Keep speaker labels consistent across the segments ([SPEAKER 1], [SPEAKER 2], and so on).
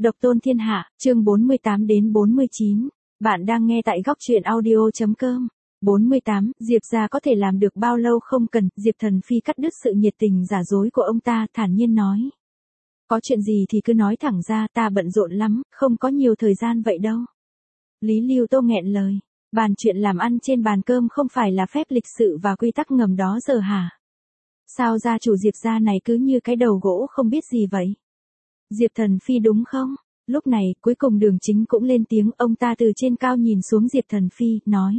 [SPEAKER 1] Độc tôn thiên hạ, chương 48 đến 49. Bạn đang nghe tại góc truyện audio.com. 48, Diệp gia có thể làm được bao lâu không cần, Diệp Thần Phi cắt đứt sự nhiệt tình giả dối của ông ta, thản nhiên nói. Có chuyện gì thì cứ nói thẳng ra, ta bận rộn lắm, không có nhiều thời gian vậy đâu. Lý Lưu Tô nghẹn lời, bàn chuyện làm ăn trên bàn cơm không phải là phép lịch sự và quy tắc ngầm đó giờ hả? Sao gia chủ Diệp gia này cứ như cái đầu gỗ không biết gì vậy? Diệp Thần Phi đúng không? Lúc này, cuối cùng Đường Chính cũng lên tiếng, ông ta từ trên cao nhìn xuống Diệp Thần Phi, nói.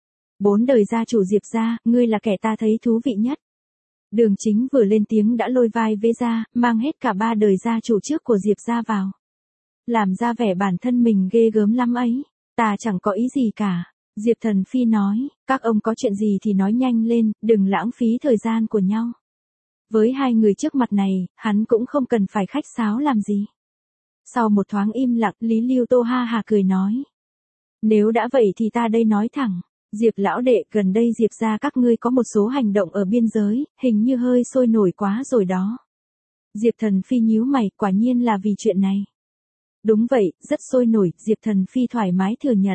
[SPEAKER 1] 4 đời gia chủ Diệp gia, ngươi là kẻ ta thấy thú vị nhất. Đường Chính vừa lên tiếng đã lôi vai vế ra, mang hết cả 3 đời gia chủ trước của Diệp gia vào. Làm ra vẻ bản thân mình ghê gớm lắm ấy, ta chẳng có ý gì cả. Diệp Thần Phi nói, các ông có chuyện gì thì nói nhanh lên, đừng lãng phí thời gian của nhau. Với hai người trước mặt này, hắn cũng không cần phải khách sáo làm gì. Sau một thoáng im lặng, Lý Lưu Tô ha hà cười nói. Nếu đã vậy thì ta đây nói thẳng. Diệp lão đệ, gần đây Diệp gia các ngươi có một số hành động ở biên giới, hình như hơi sôi nổi quá rồi đó. Diệp Thần Phi nhíu mày, quả nhiên là vì chuyện này. Đúng vậy, rất sôi nổi, Diệp Thần Phi thoải mái thừa nhận.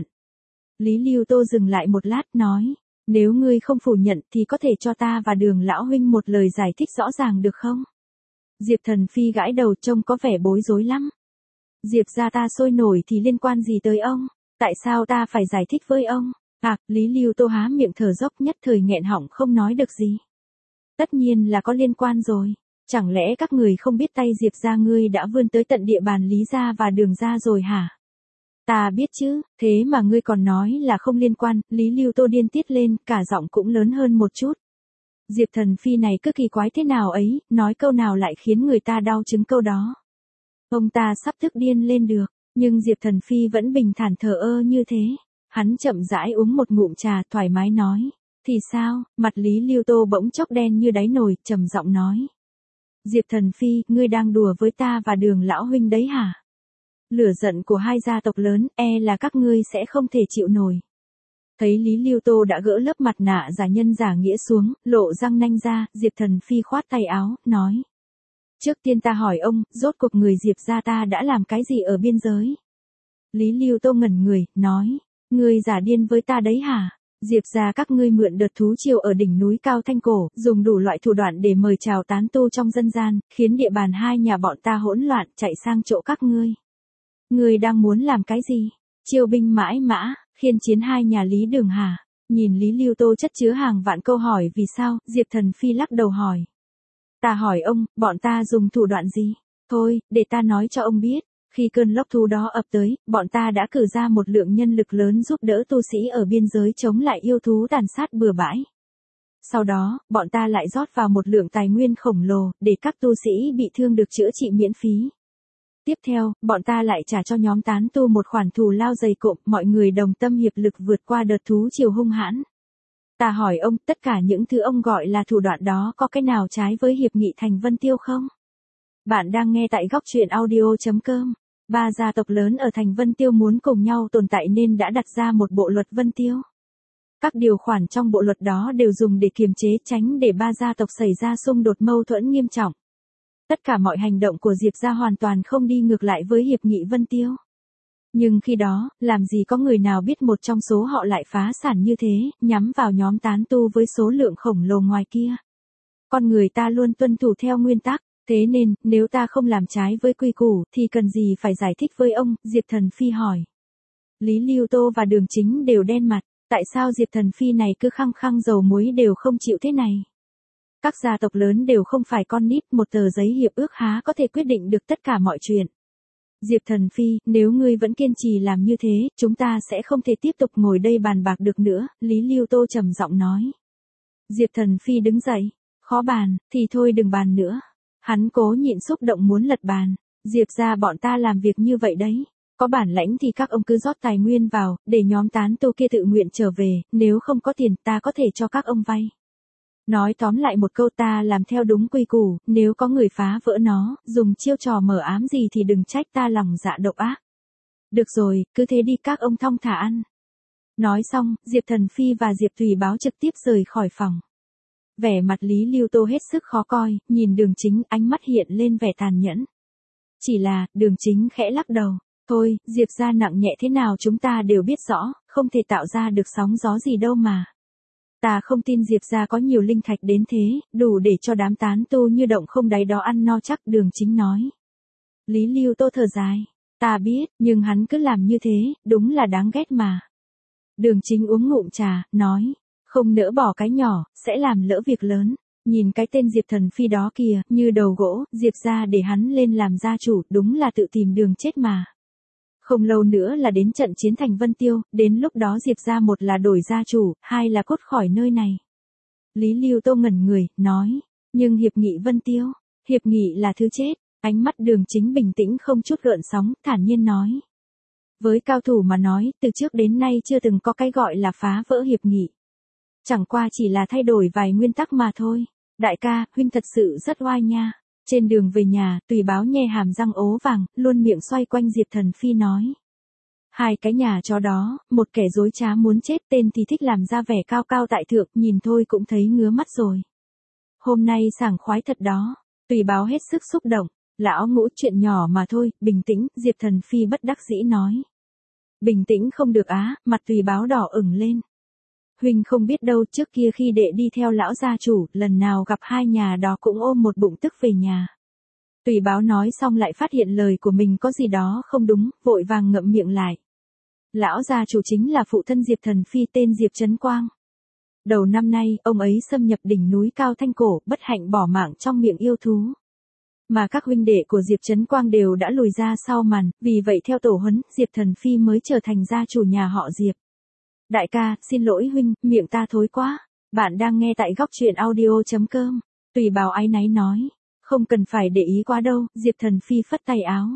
[SPEAKER 1] Lý Lưu Tô dừng lại một lát, nói. Nếu ngươi không phủ nhận thì có thể cho ta và Đường lão huynh một lời giải thích rõ ràng được không? Diệp Thần Phi gãi đầu, trông có vẻ bối rối lắm. Diệp gia ta sôi nổi thì liên quan gì tới ông? Tại sao ta phải giải thích với ông? Lý Lưu Tô há miệng thở dốc, nhất thời nghẹn họng không nói được gì. Tất nhiên là có liên quan rồi. Chẳng lẽ các người không biết tay Diệp gia ngươi đã vươn tới tận địa bàn Lý gia và Đường gia rồi hả? Ta biết chứ, thế mà ngươi còn nói là không liên quan. Lý Lưu Tô điên tiết lên, cả giọng cũng lớn hơn một chút. Diệp Thần Phi này cứ kỳ quái thế nào ấy, nói câu nào lại khiến người ta đau chứng câu đó. Ông ta sắp tức điên lên được, nhưng Diệp Thần Phi vẫn bình thản thờ ơ như thế. Hắn chậm rãi uống một ngụm trà, thoải mái nói. Thì sao? Mặt Lý Lưu Tô bỗng chốc đen như đáy nồi, trầm giọng nói. Diệp Thần Phi, ngươi đang đùa với ta và Đường lão huynh đấy hả? Lửa giận của hai gia tộc lớn, là các ngươi sẽ không thể chịu nổi. Thấy Lý Lưu Tô đã gỡ lớp mặt nạ giả nhân giả nghĩa xuống, lộ răng nanh ra, Diệp Thần Phi khoát tay áo, nói. Trước tiên ta hỏi ông, rốt cuộc người Diệp gia ta đã làm cái gì ở biên giới? Lý Lưu Tô ngẩn người, nói. Ngươi giả điên với ta đấy hả? Diệp gia các ngươi mượn đợt thú triều ở đỉnh núi cao Thanh Cổ, dùng đủ loại thủ đoạn để mời chào tán tu trong dân gian, khiến địa bàn hai nhà bọn ta hỗn loạn, chạy sang chỗ các ngươi. Ngươi đang muốn làm cái gì? Chiêu binh mãi mã, khiên chiến hai nhà Lý Đường hả? Nhìn Lý Lưu Tô chất chứa hàng vạn câu hỏi vì sao, Diệp Thần Phi lắc đầu hỏi. Ta hỏi ông, bọn ta dùng thủ đoạn gì? Thôi, để ta nói cho ông biết. Khi cơn lốc thú đó ập tới, bọn ta đã cử ra một lượng nhân lực lớn giúp đỡ tu sĩ ở biên giới chống lại yêu thú tàn sát bừa bãi. Sau đó, bọn ta lại rót vào một lượng tài nguyên khổng lồ, để các tu sĩ bị thương được chữa trị miễn phí. Tiếp theo, bọn ta lại trả cho nhóm tán tu một khoản thù lao dày cộm, mọi người đồng tâm hiệp lực vượt qua đợt thú triều hung hãn. Ta hỏi ông, tất cả những thứ ông gọi là thủ đoạn đó có cái nào trái với hiệp nghị Thành Vân Tiêu không? Bạn đang nghe tại góc truyện audio.com. 3 gia tộc lớn ở Thành Vân Tiêu muốn cùng nhau tồn tại nên đã đặt ra một bộ luật Vân Tiêu. Các điều khoản trong bộ luật đó đều dùng để kiềm chế tránh để 3 gia tộc xảy ra xung đột mâu thuẫn nghiêm trọng. Tất cả mọi hành động của Diệp gia hoàn toàn không đi ngược lại với hiệp nghị Vân Tiêu. Nhưng khi đó, làm gì có người nào biết một trong số họ lại phá sản như thế, nhắm vào nhóm tán tu với số lượng khổng lồ ngoài kia. Con người ta luôn tuân thủ theo nguyên tắc. Thế nên, nếu ta không làm trái với quy củ, thì cần gì phải giải thích với ông, Diệp Thần Phi hỏi. Lý Lưu Tô và Đường Chính đều đen mặt, tại sao Diệp Thần Phi này cứ khăng khăng dầu muối đều không chịu thế này? Các gia tộc lớn đều không phải con nít, một tờ giấy hiệp ước há có thể quyết định được tất cả mọi chuyện. Diệp Thần Phi, nếu ngươi vẫn kiên trì làm như thế, chúng ta sẽ không thể tiếp tục ngồi đây bàn bạc được nữa, Lý Lưu Tô trầm giọng nói. Diệp Thần Phi đứng dậy, khó bàn, thì thôi đừng bàn nữa. Hắn cố nhịn xúc động muốn lật bàn. Diệp gia bọn ta làm việc như vậy đấy. Có bản lãnh thì các ông cứ rót tài nguyên vào, để nhóm tán tu kia tự nguyện trở về, nếu không có tiền ta có thể cho các ông vay. Nói tóm lại một câu, ta làm theo đúng quy củ, nếu có người phá vỡ nó, dùng chiêu trò mờ ám gì thì đừng trách ta lòng dạ độc ác. Được rồi, cứ thế đi, các ông thong thả ăn. Nói xong, Diệp Thần Phi và Diệp Thùy Báo trực tiếp rời khỏi phòng. Vẻ mặt Lý Lưu Tô hết sức khó coi, nhìn Đường Chính, ánh mắt hiện lên vẻ tàn nhẫn. Chỉ là, Đường Chính khẽ lắc đầu. Thôi, Diệp gia nặng nhẹ thế nào chúng ta đều biết rõ, không thể tạo ra được sóng gió gì đâu mà. Ta không tin Diệp gia có nhiều linh thạch đến thế, đủ để cho đám tán tu như động không đáy đó ăn no chắc, Đường Chính nói. Lý Lưu Tô thở dài. Ta biết, nhưng hắn cứ làm như thế, đúng là đáng ghét mà. Đường Chính uống ngụm trà, nói. Không nỡ bỏ cái nhỏ, sẽ làm lỡ việc lớn. Nhìn cái tên Diệp Thần Phi đó kìa, như đầu gỗ, Diệp gia để hắn lên làm gia chủ, đúng là tự tìm đường chết mà. Không lâu nữa là đến trận chiến thành Vân Tiêu, đến lúc đó Diệp gia một là đổi gia chủ, hai là cút khỏi nơi này. Lý Lưu Tô ngẩn người, nói, nhưng hiệp nghị Vân Tiêu, hiệp nghị là thứ chết, ánh mắt Đường Chính bình tĩnh không chút gợn sóng, thản nhiên nói. Với cao thủ mà nói, từ trước đến nay chưa từng có cái gọi là phá vỡ hiệp nghị. Chẳng qua chỉ là thay đổi vài nguyên tắc mà thôi. Đại ca, huynh thật sự rất oai nha. Trên đường về nhà, Tùy Báo nhe hàm răng ố vàng, luôn miệng xoay quanh Diệp Thần Phi nói. Hai cái nhà chó đó, một kẻ dối trá muốn chết, tên thì thích làm ra vẻ cao cao tại thượng, nhìn thôi cũng thấy ngứa mắt rồi. Hôm nay sảng khoái thật đó. Tùy Báo hết sức xúc động. Lão Ngũ, chuyện nhỏ mà thôi, bình tĩnh, Diệp Thần Phi bất đắc dĩ nói. Bình tĩnh không được á, mặt Tùy Báo đỏ ửng lên. Huynh không biết đâu, trước kia khi đệ đi theo lão gia chủ, lần nào gặp hai nhà đó cũng ôm một bụng tức về nhà. Tùy Báo nói xong lại phát hiện lời của mình có gì đó không đúng, vội vàng ngậm miệng lại. Lão gia chủ chính là phụ thân Diệp Thần Phi tên Diệp Trấn Quang. Đầu năm nay, ông ấy xâm nhập đỉnh núi cao Thanh Cổ, bất hạnh bỏ mạng trong miệng yêu thú. Mà các huynh đệ của Diệp Trấn Quang đều đã lùi ra sau màn, vì vậy theo tổ huấn, Diệp Thần Phi mới trở thành gia chủ nhà họ Diệp. Đại ca, xin lỗi huynh, miệng ta thối quá. Bạn đang nghe tại góc truyện audio.com. Tùy Báo áy náy nói. Không cần phải để ý quá đâu, Diệp Thần Phi phất tay áo.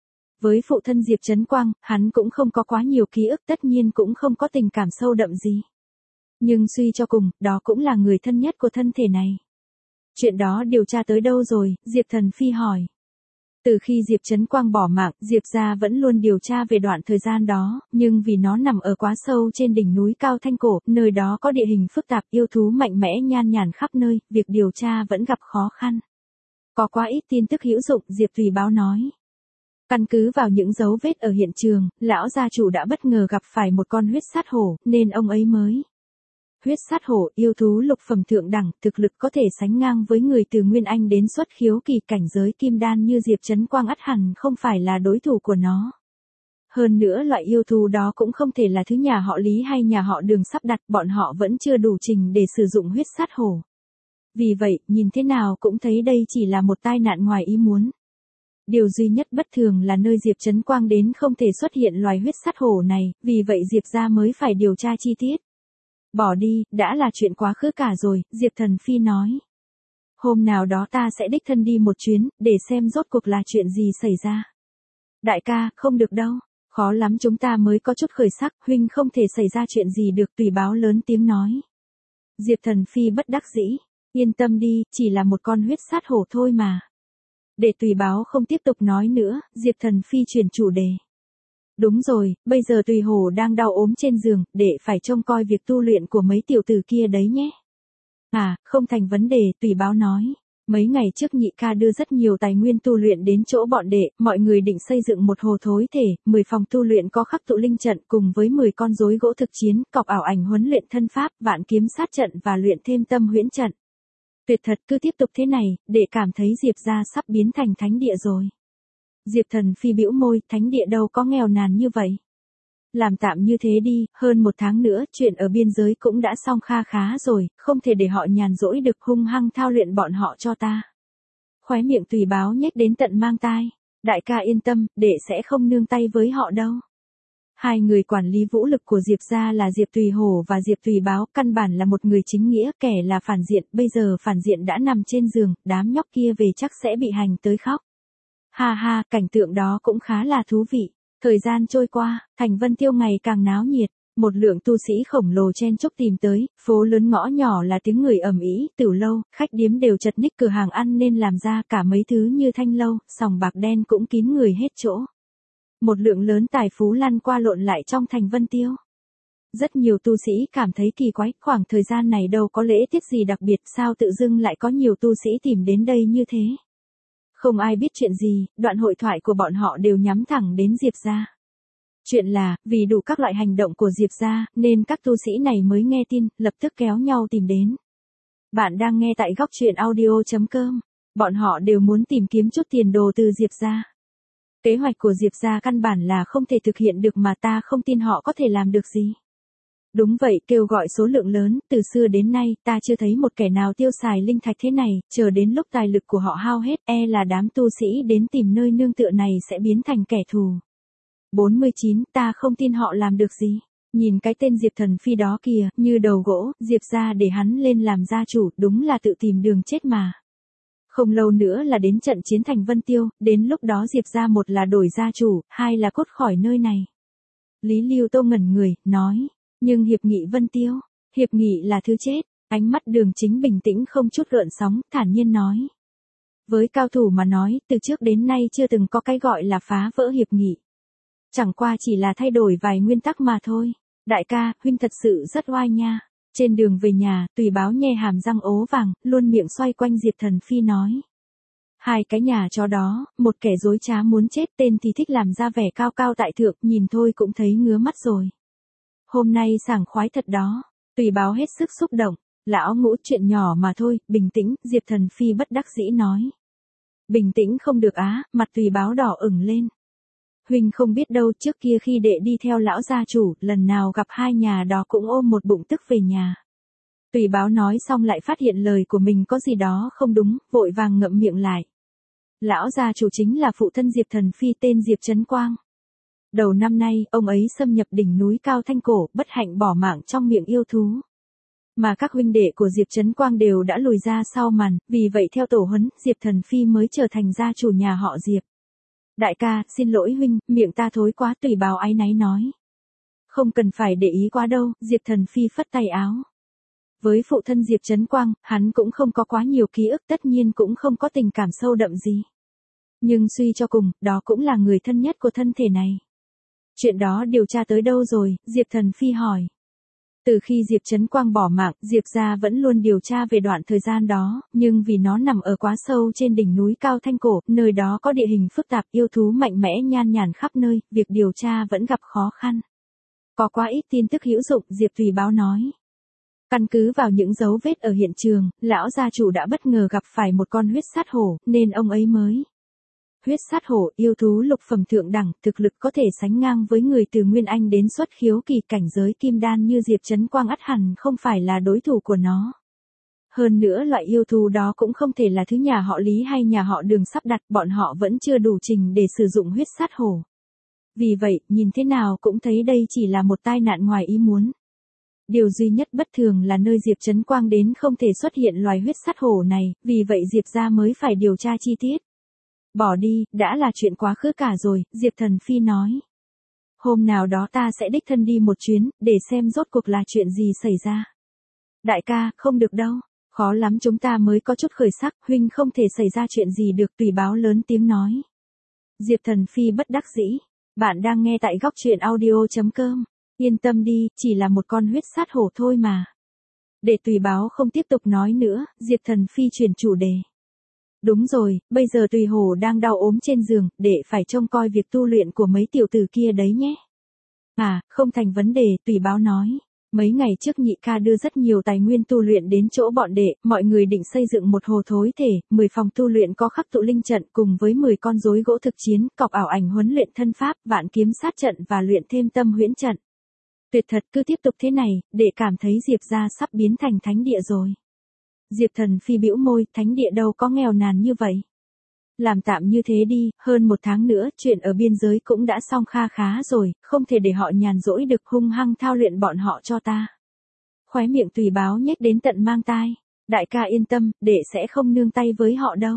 [SPEAKER 1] Với phụ thân Diệp Trấn Quang, hắn cũng không có quá nhiều ký ức, tất nhiên cũng không có tình cảm sâu đậm gì. Nhưng suy cho cùng, đó cũng là người thân nhất của thân thể này. Chuyện đó điều tra tới đâu rồi, Diệp Thần Phi hỏi. Từ khi Diệp Trấn Quang bỏ mạng, Diệp gia vẫn luôn điều tra về đoạn thời gian đó, nhưng vì nó nằm ở quá sâu trên đỉnh núi cao Thanh Cổ, nơi đó có địa hình phức tạp, yêu thú mạnh mẽ nhan nhản khắp nơi, việc điều tra vẫn gặp khó khăn. Có quá ít tin tức hữu dụng, Diệp Tùy Báo nói. Căn cứ vào những dấu vết ở hiện trường, lão gia chủ đã bất ngờ gặp phải một con huyết sát hổ, nên ông ấy mới. Huyết sát hổ, yêu thú lục phẩm thượng đẳng, thực lực có thể sánh ngang với người từ Nguyên Anh đến xuất khiếu kỳ, cảnh giới kim đan như Diệp Trấn Quang ắt hẳn không phải là đối thủ của nó. Hơn nữa loại yêu thú đó cũng không thể là thứ nhà họ Lý hay nhà họ Đường sắp đặt, bọn họ vẫn chưa đủ trình để sử dụng huyết sát hổ. Vì vậy, nhìn thế nào cũng thấy đây chỉ là một tai nạn ngoài ý muốn. Điều duy nhất bất thường là nơi Diệp Trấn Quang đến không thể xuất hiện loài huyết sát hổ này, vì vậy Diệp gia mới phải điều tra chi tiết. Bỏ đi, đã là chuyện quá khứ cả rồi, Diệp Thần Phi nói. Hôm nào đó ta sẽ đích thân đi một chuyến, để xem rốt cuộc là chuyện gì xảy ra. Đại ca, không được đâu, khó lắm chúng ta mới có chút khởi sắc, huynh không thể xảy ra chuyện gì được, Tùy Báo lớn tiếng nói. Diệp Thần Phi bất đắc dĩ, yên tâm đi, chỉ là một con huyết sát hổ thôi mà. Để Tùy Báo không tiếp tục nói nữa, Diệp Thần Phi chuyển chủ đề. Đúng rồi, bây giờ Tùy Hổ đang đau ốm trên giường, để phải trông coi việc tu luyện của mấy tiểu tử kia đấy nhé. À, không thành vấn đề, Tùy Báo nói. Mấy ngày trước nhị ca đưa rất nhiều tài nguyên tu luyện đến chỗ bọn đệ, mọi người định xây dựng một hồ thối thể, 10 phòng tu luyện có khắc tụ linh trận cùng với 10 con rối gỗ thực chiến, cọc ảo ảnh huấn luyện thân pháp, vạn kiếm sát trận và luyện thêm tâm huyễn trận. Tuyệt thật, cứ tiếp tục thế này, đệ cảm thấy Diệp gia sắp biến thành thánh địa rồi. Diệp Thần Phi bĩu môi, thánh địa đâu có nghèo nàn như vậy. Làm tạm như thế đi, hơn một tháng nữa, chuyện ở biên giới cũng đã xong kha khá rồi, không thể để họ nhàn rỗi được, hung hăng thao luyện bọn họ cho ta. Khóe miệng Tùy Báo nhếch đến tận mang tai. Đại ca yên tâm, đệ sẽ không nương tay với họ đâu. Hai người quản lý vũ lực của Diệp gia là Diệp Tùy Hổ và Diệp Tùy Báo, căn bản là một người chính nghĩa, kẻ là phản diện, bây giờ phản diện đã nằm trên giường, đám nhóc kia về chắc sẽ bị hành tới khóc. Ha ha, cảnh tượng đó cũng khá là thú vị. Thời gian trôi qua, thành Vân Tiêu ngày càng náo nhiệt. Một lượng tu sĩ khổng lồ chen chúc tìm tới, phố lớn ngõ nhỏ là tiếng người ầm ĩ, tiểu lâu, khách điếm đều chật ních, cửa hàng ăn nên làm ra cả mấy thứ như thanh lâu, sòng bạc đen cũng kín người hết chỗ. Một lượng lớn tài phú lăn qua lộn lại trong thành Vân Tiêu. Rất nhiều tu sĩ cảm thấy kỳ quái, khoảng thời gian này đâu có lễ tiết gì đặc biệt, sao tự dưng lại có nhiều tu sĩ tìm đến đây như thế. Không ai biết chuyện gì, đoạn hội thoại của bọn họ đều nhắm thẳng đến Diệp gia. Chuyện là, vì đủ các loại hành động của Diệp gia, nên các tu sĩ này mới nghe tin, lập tức kéo nhau tìm đến. Bạn đang nghe tại góc truyện audio.com. Bọn họ đều muốn tìm kiếm chút tiền đồ từ Diệp gia. Kế hoạch của Diệp gia căn bản là không thể thực hiện được mà ta không tin họ có thể làm được gì. Đúng vậy, kêu gọi số lượng lớn, từ xưa đến nay, ta chưa thấy một kẻ nào tiêu xài linh thạch thế này, chờ đến lúc tài lực của họ hao hết, là đám tu sĩ đến tìm nơi nương tựa này sẽ biến thành kẻ thù. 49, ta không tin họ làm được gì. Nhìn cái tên Diệp Thần Phi đó kìa, như đầu gỗ, Diệp gia để hắn lên làm gia chủ, đúng là tự tìm đường chết mà. Không lâu nữa là đến trận chiến thành Vân Tiêu, đến lúc đó Diệp gia một là đổi gia chủ, hai là cốt khỏi nơi này. Lý Lưu Tô ngẩn người, nói, nhưng hiệp nghị Vân Tiêu, hiệp nghị là thứ chết, ánh mắt Đường Chính bình tĩnh không chút gợn sóng, thản nhiên nói. Với cao thủ mà nói, từ trước đến nay chưa từng có cái gọi là phá vỡ hiệp nghị. Chẳng qua chỉ là thay đổi vài nguyên tắc mà thôi. Đại ca, huynh thật sự rất oai nha. Trên đường về nhà, Tùy Báo nhe hàm răng ố vàng, luôn miệng xoay quanh Diệp Thần Phi nói. Hai cái nhà chó đó, một kẻ dối trá muốn chết, tên thì thích làm ra vẻ cao cao tại thượng, nhìn thôi cũng thấy ngứa mắt rồi. Hôm nay sảng khoái thật đó. Tùy Báo hết sức xúc động. Lão Ngũ, chuyện nhỏ mà thôi, bình tĩnh, Diệp Thần Phi bất đắc dĩ nói. Bình tĩnh không được á, mặt Tùy Báo đỏ ửng lên. Huynh không biết đâu, trước kia khi đệ đi theo lão gia chủ, lần nào gặp hai nhà đó cũng ôm một bụng tức về nhà. Tùy Báo nói xong lại phát hiện lời của mình có gì đó không đúng, vội vàng ngậm miệng lại. Lão gia chủ chính là phụ thân Diệp Thần Phi tên Diệp Trấn Quang. Đầu năm nay, ông ấy xâm nhập đỉnh núi Cao Thanh Cổ, bất hạnh bỏ mạng trong miệng yêu thú. Mà các huynh đệ của Diệp Trấn Quang đều đã lùi ra sau màn, vì vậy theo tổ huấn, Diệp Thần Phi mới trở thành gia chủ nhà họ Diệp. Đại ca, xin lỗi huynh, miệng ta thối quá, Tùy Báo áy náy nói. Không cần phải để ý quá đâu, Diệp Thần Phi phất tay áo. Với phụ thân Diệp Trấn Quang, hắn cũng không có quá nhiều ký ức, tất nhiên cũng không có tình cảm sâu đậm gì. Nhưng suy cho cùng, đó cũng là người thân nhất của thân thể này. Chuyện đó điều tra tới đâu rồi, Diệp Thần Phi hỏi. Từ khi Diệp Trấn Quang bỏ mạng, Diệp gia vẫn luôn điều tra về đoạn thời gian đó, nhưng vì nó nằm ở quá sâu trên đỉnh núi Cao Thanh Cổ, nơi đó có địa hình phức tạp, yêu thú mạnh mẽ nhan nhản khắp nơi, việc điều tra vẫn gặp khó khăn. Có quá ít tin tức hữu dụng, Diệp Tùy Báo nói. Căn cứ vào những dấu vết ở hiện trường, lão gia chủ đã bất ngờ gặp phải một con huyết sát hổ, nên ông ấy mới. Huyết sát hổ, yêu thú lục phẩm thượng đẳng, thực lực có thể sánh ngang với người từ Nguyên Anh đến xuất khiếu kỳ cảnh giới kim đan như Diệp Trấn Quang, ắt hẳn không phải là đối thủ của nó. Hơn nữa loại yêu thú đó cũng không thể là thứ nhà họ Lý hay nhà họ Đường sắp đặt, bọn họ vẫn chưa đủ trình để sử dụng huyết sát hổ. Vì vậy, nhìn thế nào cũng thấy đây chỉ là một tai nạn ngoài ý muốn. Điều duy nhất bất thường là nơi Diệp Trấn Quang đến không thể xuất hiện loài huyết sát hổ này, vì vậy Diệp gia mới phải điều tra chi tiết. Bỏ đi, đã là chuyện quá khứ cả rồi, Diệp Thần Phi nói. Hôm nào đó ta sẽ đích thân đi một chuyến, để xem rốt cuộc là chuyện gì xảy ra. Đại ca, không được đâu, khó lắm chúng ta mới có chút khởi sắc, huynh không thể xảy ra chuyện gì được, Tùy Báo lớn tiếng nói. Diệp Thần Phi bất đắc dĩ. Bạn đang nghe tại góc truyện audio.com. Yên tâm đi, chỉ là một con huyết sát hổ thôi mà. Để Tùy Báo không tiếp tục nói nữa, Diệp Thần Phi chuyển chủ đề. Đúng rồi, bây giờ Tùy Hổ đang đau ốm trên giường, để phải trông coi việc tu luyện của mấy tiểu tử kia đấy nhé. À, không thành vấn đề, Tùy Báo nói. Mấy ngày trước nhị ca đưa rất nhiều tài nguyên tu luyện đến chỗ bọn đệ, mọi người định xây dựng một hồ thối thể, 10 phòng tu luyện có khắc tụ linh trận cùng với 10 con rối gỗ thực chiến, cọc ảo ảnh huấn luyện thân pháp, vạn kiếm sát trận và luyện thêm tâm huyễn trận. Tuyệt thật, cứ tiếp tục thế này, để cảm thấy Diệp gia sắp biến thành thánh địa rồi. Diệp Thần Phi bĩu môi, thánh địa đâu có nghèo nàn như vậy. Làm tạm như thế đi, hơn 1 tháng nữa, chuyện ở biên giới cũng đã xong kha khá rồi, không thể để họ nhàn rỗi được, hung hăng thao luyện bọn họ cho ta. Khóe miệng Tùy Báo nhếch đến tận mang tai. Đại ca yên tâm, đệ sẽ không nương tay với họ đâu.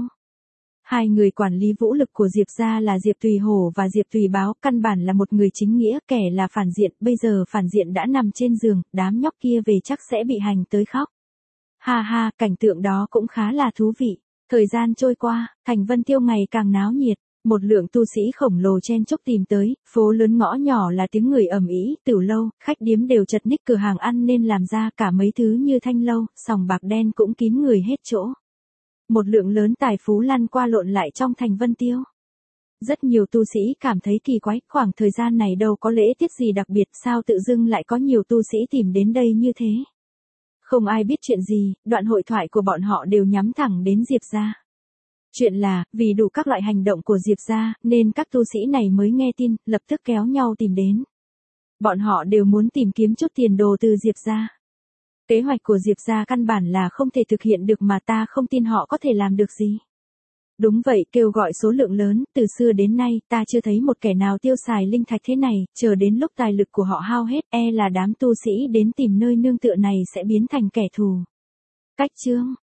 [SPEAKER 1] Hai người quản lý vũ lực của Diệp gia là Diệp Tùy Hổ và Diệp Tùy Báo, căn bản là một người chính nghĩa, kẻ là phản diện, bây giờ phản diện đã nằm trên giường, đám nhóc kia về chắc sẽ bị hành tới khóc. Ha ha, cảnh tượng đó cũng khá là thú vị. Thời gian trôi qua, thành Vân Tiêu ngày càng náo nhiệt, một lượng tu sĩ khổng lồ chen chúc tìm tới, phố lớn ngõ nhỏ là tiếng người ầm ĩ, tửu lâu, khách điếm đều chật ních, cửa hàng ăn nên làm ra, cả mấy thứ như thanh lâu, sòng bạc đen cũng kín người hết chỗ. Một lượng lớn tài phú lăn qua lộn lại trong thành Vân Tiêu. Rất nhiều tu sĩ cảm thấy kỳ quái, khoảng thời gian này đâu có lễ tiết gì đặc biệt, sao tự dưng lại có nhiều tu sĩ tìm đến đây như thế. Không ai biết chuyện gì, đoạn hội thoại của bọn họ đều nhắm thẳng đến Diệp gia. Chuyện là, vì đủ các loại hành động của Diệp gia, nên các tu sĩ này mới nghe tin, lập tức kéo nhau tìm đến. Bọn họ đều muốn tìm kiếm chút tiền đồ từ Diệp gia. Kế hoạch của Diệp gia căn bản là không thể thực hiện được mà ta không tin họ có thể làm được gì. Đúng vậy, kêu gọi số lượng lớn, từ xưa đến nay, ta chưa thấy một kẻ nào tiêu xài linh thạch thế này, chờ đến lúc tài lực của họ hao hết, là đám tu sĩ đến tìm nơi nương tựa này sẽ biến thành kẻ thù. Cách chương